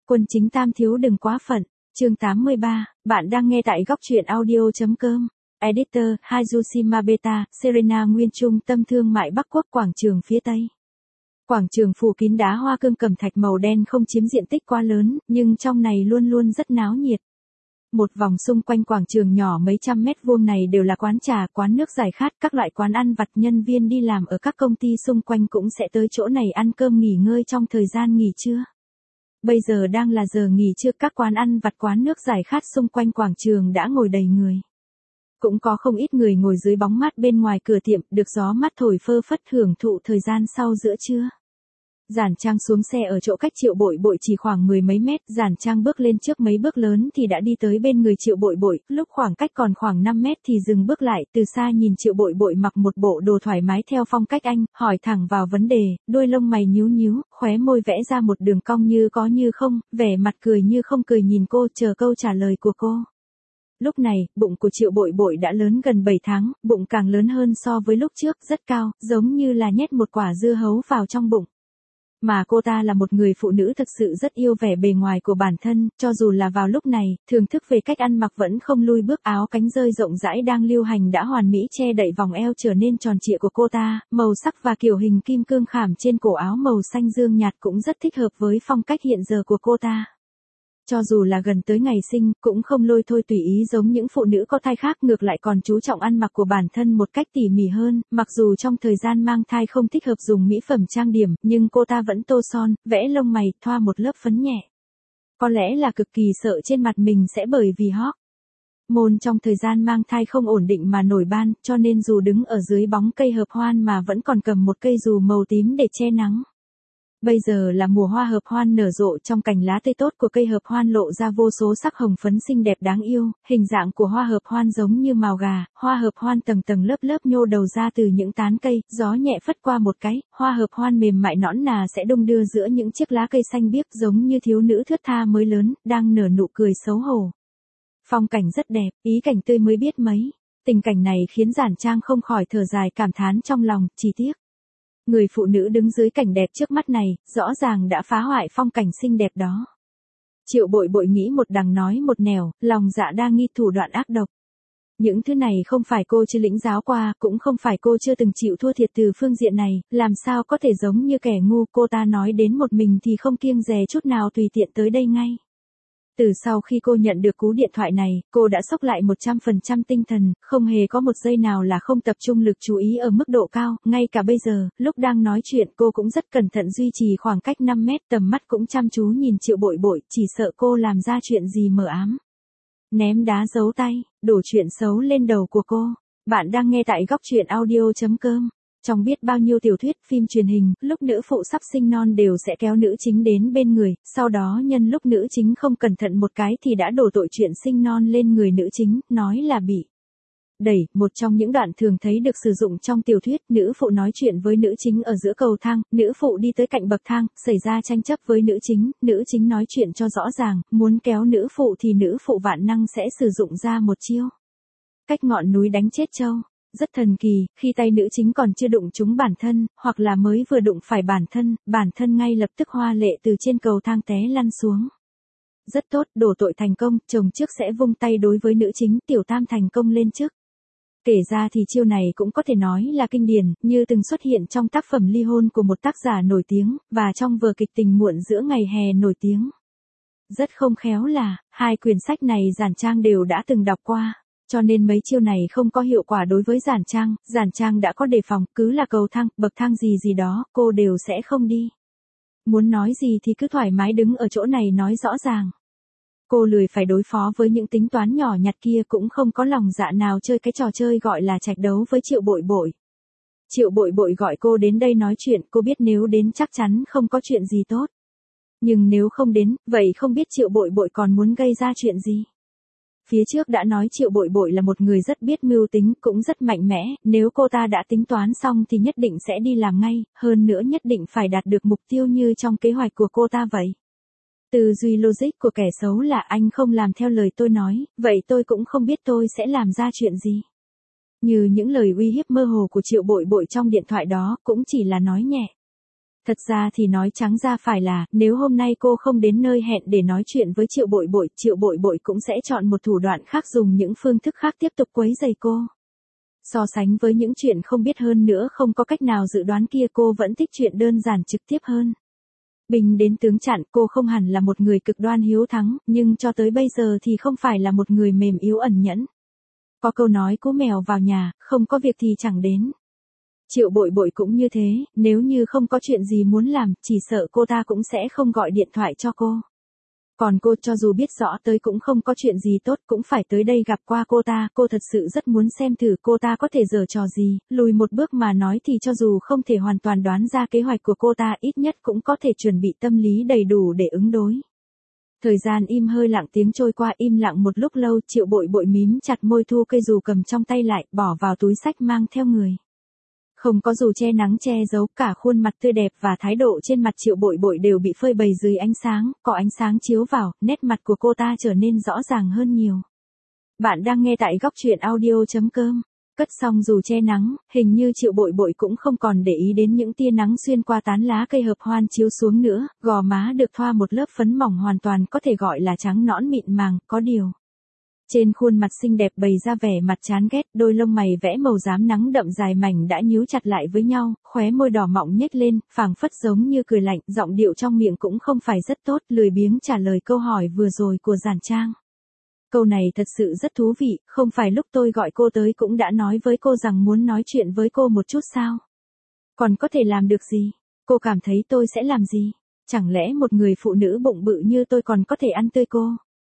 Quân chính tam thiếu đừng quá phận. Chương 83, bạn đang nghe tại góc truyện audio.com. Editor, Hazushima Beta, Serena Nguyên Trung tâm thương mại Bắc Quốc quảng trường phía Tây. Quảng trường phủ kín đá hoa cương cẩm thạch màu đen không chiếm diện tích quá lớn, nhưng trong này luôn luôn rất náo nhiệt. Một vòng xung quanh quảng trường nhỏ mấy trăm mét vuông này đều là quán trà, quán nước giải khát, các loại quán ăn vặt. Nhân viên đi làm ở các công ty xung quanh cũng sẽ tới chỗ này ăn cơm nghỉ ngơi trong thời gian nghỉ trưa. Bây giờ đang là giờ nghỉ trưa, các quán ăn vặt quán nước giải khát xung quanh quảng trường đã ngồi đầy người. Cũng có không ít người ngồi dưới bóng mát bên ngoài cửa tiệm, được gió mát thổi phơ phất hưởng thụ thời gian sau giữa trưa. Giản Trang xuống xe ở chỗ cách Triệu Bội Bội chỉ khoảng mười mấy mét, Giản Trang bước lên trước mấy bước lớn thì đã đi tới bên người Triệu Bội Bội, lúc khoảng cách còn khoảng 5 mét thì dừng bước lại, từ xa nhìn Triệu Bội Bội mặc một bộ đồ thoải mái theo phong cách Anh, hỏi thẳng vào vấn đề, đôi lông mày nhíu nhíu, khóe môi vẽ ra một đường cong như có như không, vẻ mặt cười như không cười nhìn cô, chờ câu trả lời của cô. Lúc này, bụng của Triệu Bội Bội đã lớn gần 7 tháng, bụng càng lớn hơn so với lúc trước, rất cao, giống như là nhét một quả dưa hấu vào trong bụng. Mà cô ta là một người phụ nữ thực sự rất yêu vẻ bề ngoài của bản thân, cho dù là vào lúc này, thưởng thức về cách ăn mặc vẫn không lui bước, áo cánh rơi rộng rãi đang lưu hành đã hoàn mỹ che đậy vòng eo trở nên tròn trịa của cô ta, màu sắc và kiểu hình kim cương khảm trên cổ áo màu xanh dương nhạt cũng rất thích hợp với phong cách hiện giờ của cô ta. Cho dù là gần tới ngày sinh, cũng không lôi thôi tùy ý giống những phụ nữ có thai khác, ngược lại còn chú trọng ăn mặc của bản thân một cách tỉ mỉ hơn, mặc dù trong thời gian mang thai không thích hợp dùng mỹ phẩm trang điểm, nhưng cô ta vẫn tô son, vẽ lông mày, thoa một lớp phấn nhẹ. Có lẽ là cực kỳ sợ trên mặt mình sẽ bởi vì hormone trong thời gian mang thai không ổn định mà nổi ban, cho nên dù đứng ở dưới bóng cây hợp hoan mà vẫn còn cầm một cây dù màu tím để che nắng. Bây giờ là mùa hoa hợp hoan nở rộ, trong cành lá tươi tốt của cây hợp hoan lộ ra vô số sắc hồng phấn xinh đẹp đáng yêu, hình dạng của hoa hợp hoan giống như mào gà, hoa hợp hoan tầng tầng lớp lớp nhô đầu ra từ những tán cây, gió nhẹ phất qua một cái, hoa hợp hoan mềm mại nõn nà sẽ đung đưa giữa những chiếc lá cây xanh biếc giống như thiếu nữ thướt tha mới lớn, đang nở nụ cười xấu hổ. Phong cảnh rất đẹp, ý cảnh tươi mới biết mấy. Tình cảnh này khiến Giản Trang không khỏi thở dài cảm thán trong lòng, chỉ tiếc. Người phụ nữ đứng dưới cảnh đẹp trước mắt này, rõ ràng đã phá hoại phong cảnh xinh đẹp đó. Triệu Bội Bội nghĩ một đằng nói một nẻo, lòng dạ đa nghi, thủ đoạn ác độc. Những thứ này không phải cô chưa lĩnh giáo qua, cũng không phải cô chưa từng chịu thua thiệt từ phương diện này, làm sao có thể giống như kẻ ngu. Cô ta nói đến một mình thì không kiêng dè chút nào, tùy tiện tới đây ngay. Từ sau khi cô nhận được cú điện thoại này, cô đã xốc lại 100% tinh thần, không hề có một giây nào là không tập trung lực chú ý ở mức độ cao, ngay cả bây giờ, lúc đang nói chuyện cô cũng rất cẩn thận duy trì khoảng cách 5 mét, tầm mắt cũng chăm chú nhìn Triệu Bội Bội, chỉ sợ cô làm ra chuyện gì mờ ám. Ném đá giấu tay, đổ chuyện xấu lên đầu của cô. Bạn đang nghe tại góc truyện audio.com. Trong biết bao nhiêu tiểu thuyết, phim truyền hình, lúc nữ phụ sắp sinh non đều sẽ kéo nữ chính đến bên người, sau đó nhân lúc nữ chính không cẩn thận một cái thì đã đổ tội chuyện sinh non lên người nữ chính, nói là bị đẩy. Một trong những đoạn thường thấy được sử dụng trong tiểu thuyết, nữ phụ nói chuyện với nữ chính ở giữa cầu thang, nữ phụ đi tới cạnh bậc thang, xảy ra tranh chấp với nữ chính nói chuyện cho rõ ràng, muốn kéo nữ phụ thì nữ phụ vạn năng sẽ sử dụng ra một chiêu cách ngọn núi đánh chết trâu. Rất thần kỳ, khi tay nữ chính còn chưa đụng trúng bản thân, hoặc là mới vừa đụng phải bản thân ngay lập tức hoa lệ từ trên cầu thang té lăn xuống. Rất tốt, đổ tội thành công, chồng trước sẽ vung tay đối với nữ chính, tiểu tam thành công lên trước. Kể ra thì chiêu này cũng có thể nói là kinh điển, như từng xuất hiện trong tác phẩm ly hôn của một tác giả nổi tiếng, và trong vở kịch Tình muộn giữa ngày hè nổi tiếng. Rất không khéo là, hai quyển sách này Giản Trang đều đã từng đọc qua. Cho nên mấy chiêu này không có hiệu quả đối với Giản Trang đã có đề phòng, cứ là cầu thang, bậc thang gì đó, cô đều sẽ không đi. Muốn nói gì thì cứ thoải mái đứng ở chỗ này nói rõ ràng. Cô lười phải đối phó với những tính toán nhỏ nhặt kia, cũng không có lòng dạ nào chơi cái trò chơi gọi là trạch đấu với Triệu Bội Bội. Triệu Bội Bội gọi cô đến đây nói chuyện, cô biết nếu đến chắc chắn không có chuyện gì tốt. Nhưng nếu không đến, vậy không biết Triệu Bội Bội còn muốn gây ra chuyện gì. Phía trước đã nói Triệu Bội Bội là một người rất biết mưu tính, cũng rất mạnh mẽ, nếu cô ta đã tính toán xong thì nhất định sẽ đi làm ngay, hơn nữa nhất định phải đạt được mục tiêu như trong kế hoạch của cô ta vậy. Tư duy logic của kẻ xấu là anh không làm theo lời tôi nói, vậy tôi cũng không biết tôi sẽ làm ra chuyện gì. Như những lời uy hiếp mơ hồ của Triệu Bội Bội trong điện thoại đó cũng chỉ là nói nhẹ. Thật ra thì nói trắng ra phải là, nếu hôm nay cô không đến nơi hẹn để nói chuyện với Triệu Bội Bội cũng sẽ chọn một thủ đoạn khác, dùng những phương thức khác tiếp tục quấy rầy cô. So sánh với những chuyện không biết hơn nữa không có cách nào dự đoán kia, cô vẫn thích chuyện đơn giản trực tiếp hơn. Bình đến tướng chặn, cô không hẳn là một người cực đoan hiếu thắng, nhưng cho tới bây giờ thì không phải là một người mềm yếu ẩn nhẫn. Có câu nói cú mèo vào nhà, không có việc thì chẳng đến. Triệu Bội Bội cũng như thế, nếu như không có chuyện gì muốn làm, chỉ sợ cô ta cũng sẽ không gọi điện thoại cho cô. Còn cô cho dù biết rõ tới cũng không có chuyện gì tốt cũng phải tới đây gặp qua cô thật sự rất muốn xem thử cô ta có thể giở trò gì, lùi một bước mà nói thì cho dù không thể hoàn toàn đoán ra kế hoạch của cô ta ít nhất cũng có thể chuẩn bị tâm lý đầy đủ để ứng đối. Thời gian im hơi lặng tiếng trôi qua, im lặng một lúc lâu, Triệu Bội Bội mím chặt môi thu cây dù cầm trong tay lại, bỏ vào túi xách mang theo người. Không có dù che nắng che giấu, cả khuôn mặt tươi đẹp và thái độ trên mặt Triệu Bội Bội đều bị phơi bày dưới ánh sáng, có ánh sáng chiếu vào, nét mặt của cô ta trở nên rõ ràng hơn nhiều. Bạn đang nghe tại góc truyện audio.com. Cất xong dù che nắng, hình như Triệu Bội Bội cũng không còn để ý đến những tia nắng xuyên qua tán lá cây hợp hoan chiếu xuống nữa, gò má được thoa một lớp phấn mỏng hoàn toàn có thể gọi là trắng nõn mịn màng, có điều. Trên khuôn mặt xinh đẹp bày ra vẻ mặt chán ghét, đôi lông mày vẽ màu rám nắng đậm dài mảnh đã nhíu chặt lại với nhau, khóe môi đỏ mọng nhếch lên, phảng phất giống như cười lạnh, giọng điệu trong miệng cũng không phải rất tốt, lười biếng trả lời câu hỏi vừa rồi của Giản Trang. Câu này thật sự rất thú vị, không phải lúc tôi gọi cô tới cũng đã nói với cô rằng muốn nói chuyện với cô một chút sao? Còn có thể làm được gì? Cô cảm thấy tôi sẽ làm gì? Chẳng lẽ một người phụ nữ bụng bự như tôi còn có thể ăn tươi cô?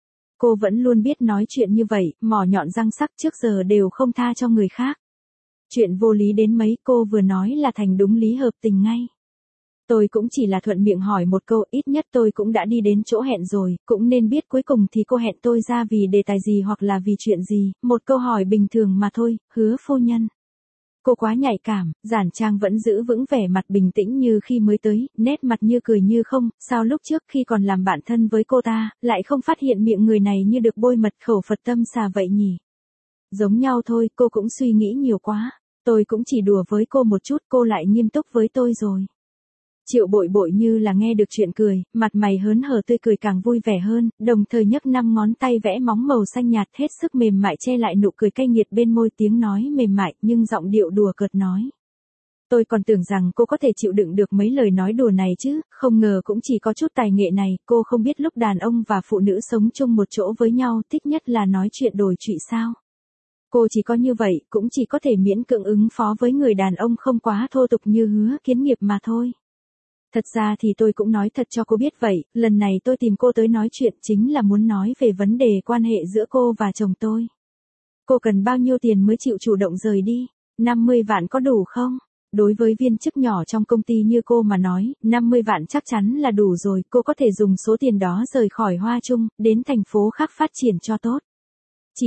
Cô vẫn luôn biết nói chuyện như vậy, mỏ nhọn răng sắc trước giờ đều không tha cho người khác. Chuyện vô lý đến mấy cô vừa nói là thành đúng lý hợp tình ngay. Tôi cũng chỉ là thuận miệng hỏi một câu, ít nhất tôi cũng đã đi đến chỗ hẹn rồi, cũng nên biết cuối cùng thì cô hẹn tôi ra vì đề tài gì hoặc là vì chuyện gì, một câu hỏi bình thường mà thôi, Hứa phu nhân. Cô quá nhạy cảm, Giản Trang vẫn giữ vững vẻ mặt bình tĩnh như khi mới tới, nét mặt như cười như không, sao lúc trước khi còn làm bạn thân với cô ta, lại không phát hiện miệng người này như được bôi mật khẩu Phật tâm xà vậy nhỉ? Giống nhau thôi, cô cũng suy nghĩ nhiều quá, tôi cũng chỉ đùa với cô một chút, cô lại nghiêm túc với tôi rồi. Triệu Bội Bội như là nghe được chuyện cười, mặt mày hớn hở tươi cười càng vui vẻ hơn, đồng thời nhấc 5 ngón tay vẽ móng màu xanh nhạt hết sức mềm mại che lại nụ cười cay nghiệt bên môi, tiếng nói mềm mại nhưng giọng điệu đùa cợt nói. Tôi còn tưởng rằng cô có thể chịu đựng được mấy lời nói đùa này chứ, không ngờ cũng chỉ có chút tài nghệ này, cô không biết lúc đàn ông và phụ nữ sống chung một chỗ với nhau thích nhất là nói chuyện đồi trụy sao. Cô chỉ có như vậy, cũng chỉ có thể miễn cưỡng ứng phó với người đàn ông không quá thô tục như Hứa Kiến Nghiệp mà thôi. Thật ra thì tôi cũng nói thật cho cô biết vậy, lần này tôi tìm cô tới nói chuyện chính là muốn nói về vấn đề quan hệ giữa cô và chồng tôi. Cô cần bao nhiêu tiền mới chịu chủ động rời đi? 50 vạn có đủ không? Đối với viên chức nhỏ trong công ty như cô mà nói, 50 vạn chắc chắn là đủ rồi, cô có thể dùng số tiền đó rời khỏi Hoa Trung, đến thành phố khác phát triển cho tốt. Chỉ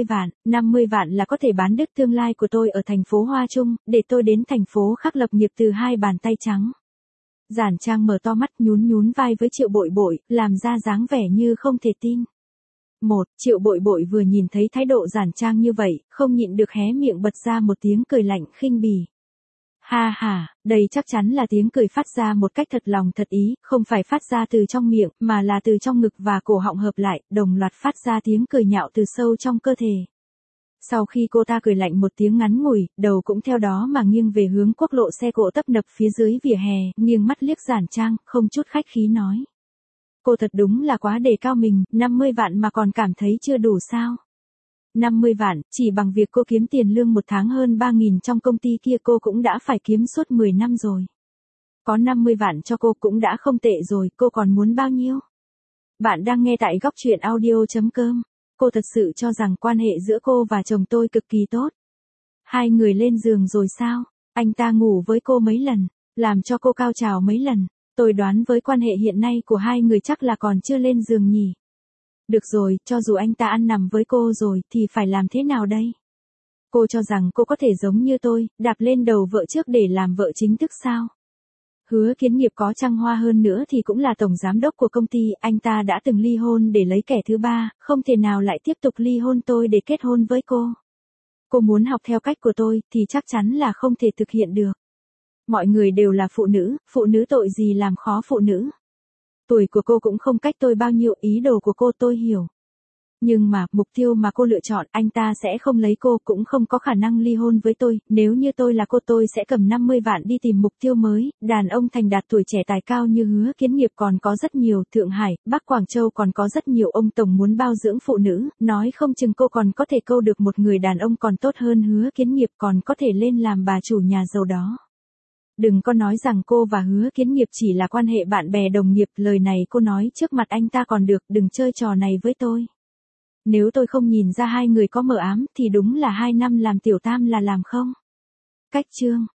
50 vạn là có thể bán đứt tương lai của tôi ở thành phố Hoa Trung, để tôi đến thành phố khác lập nghiệp từ hai bàn tay trắng. Giản Trang mở to mắt nhún vai với Triệu Bội Bội, làm ra dáng vẻ như không thể tin. Triệu Bội Bội vừa nhìn thấy thái độ Giản Trang như vậy, không nhịn được hé miệng bật ra một tiếng cười lạnh khinh bỉ. Ha ha, đây chắc chắn là tiếng cười phát ra một cách thật lòng thật ý, không phải phát ra từ trong miệng, mà là từ trong ngực và cổ họng hợp lại, đồng loạt phát ra tiếng cười nhạo từ sâu trong cơ thể. Sau khi cô ta cười lạnh một tiếng ngắn ngủi, đầu cũng theo đó mà nghiêng về hướng quốc lộ, xe cộ tấp nập phía dưới vỉa hè, nghiêng mắt liếc Giản Trang, không chút khách khí nói. Cô thật đúng là quá đề cao mình, 50 vạn mà còn cảm thấy chưa đủ sao? 50 vạn, chỉ bằng việc cô kiếm tiền lương một tháng hơn 3.000 trong công ty kia cô cũng đã phải kiếm suốt 10 năm rồi. Có 50 vạn cho cô cũng đã không tệ rồi, cô còn muốn bao nhiêu? Bạn đang nghe tại góc truyện audio.com. Cô thật sự cho rằng quan hệ giữa cô và chồng tôi cực kỳ tốt. Hai người lên giường rồi sao? Anh ta ngủ với cô mấy lần, làm cho cô cao trào mấy lần. Tôi đoán với quan hệ hiện nay của hai người chắc là còn chưa lên giường nhỉ. Được rồi, cho dù anh ta ăn nằm với cô rồi thì phải làm thế nào đây? Cô cho rằng cô có thể giống như tôi, đạp lên đầu vợ trước để làm vợ chính thức sao? Hứa Kiến Nghiệp có trăng hoa hơn nữa thì cũng là tổng giám đốc của công ty, anh ta đã từng ly hôn để lấy kẻ thứ ba, không thể nào lại tiếp tục ly hôn tôi để kết hôn với cô. Cô muốn học theo cách của tôi thì chắc chắn là không thể thực hiện được. Mọi người đều là phụ nữ tội gì làm khó phụ nữ. Tuổi của cô cũng không cách tôi bao nhiêu, ý đồ của cô tôi hiểu. Nhưng mà, mục tiêu mà cô lựa chọn, anh ta sẽ không lấy cô, cũng không có khả năng ly hôn với tôi, nếu như tôi là cô tôi sẽ cầm 50 vạn đi tìm mục tiêu mới, đàn ông thành đạt tuổi trẻ tài cao như Hứa Kiến Nghiệp còn có rất nhiều, Thượng Hải, Bắc Quảng Châu còn có rất nhiều ông tổng muốn bao dưỡng phụ nữ, nói không chừng cô còn có thể câu được một người đàn ông còn tốt hơn Hứa Kiến Nghiệp, còn có thể lên làm bà chủ nhà giàu đó. Đừng có nói rằng cô và Hứa Kiến Nghiệp chỉ là quan hệ bạn bè đồng nghiệp, lời này cô nói trước mặt anh ta còn được, đừng chơi trò này với tôi. Nếu tôi không nhìn ra hai người có mờ ám thì đúng là 2 năm làm tiểu tam là làm không. Cách chương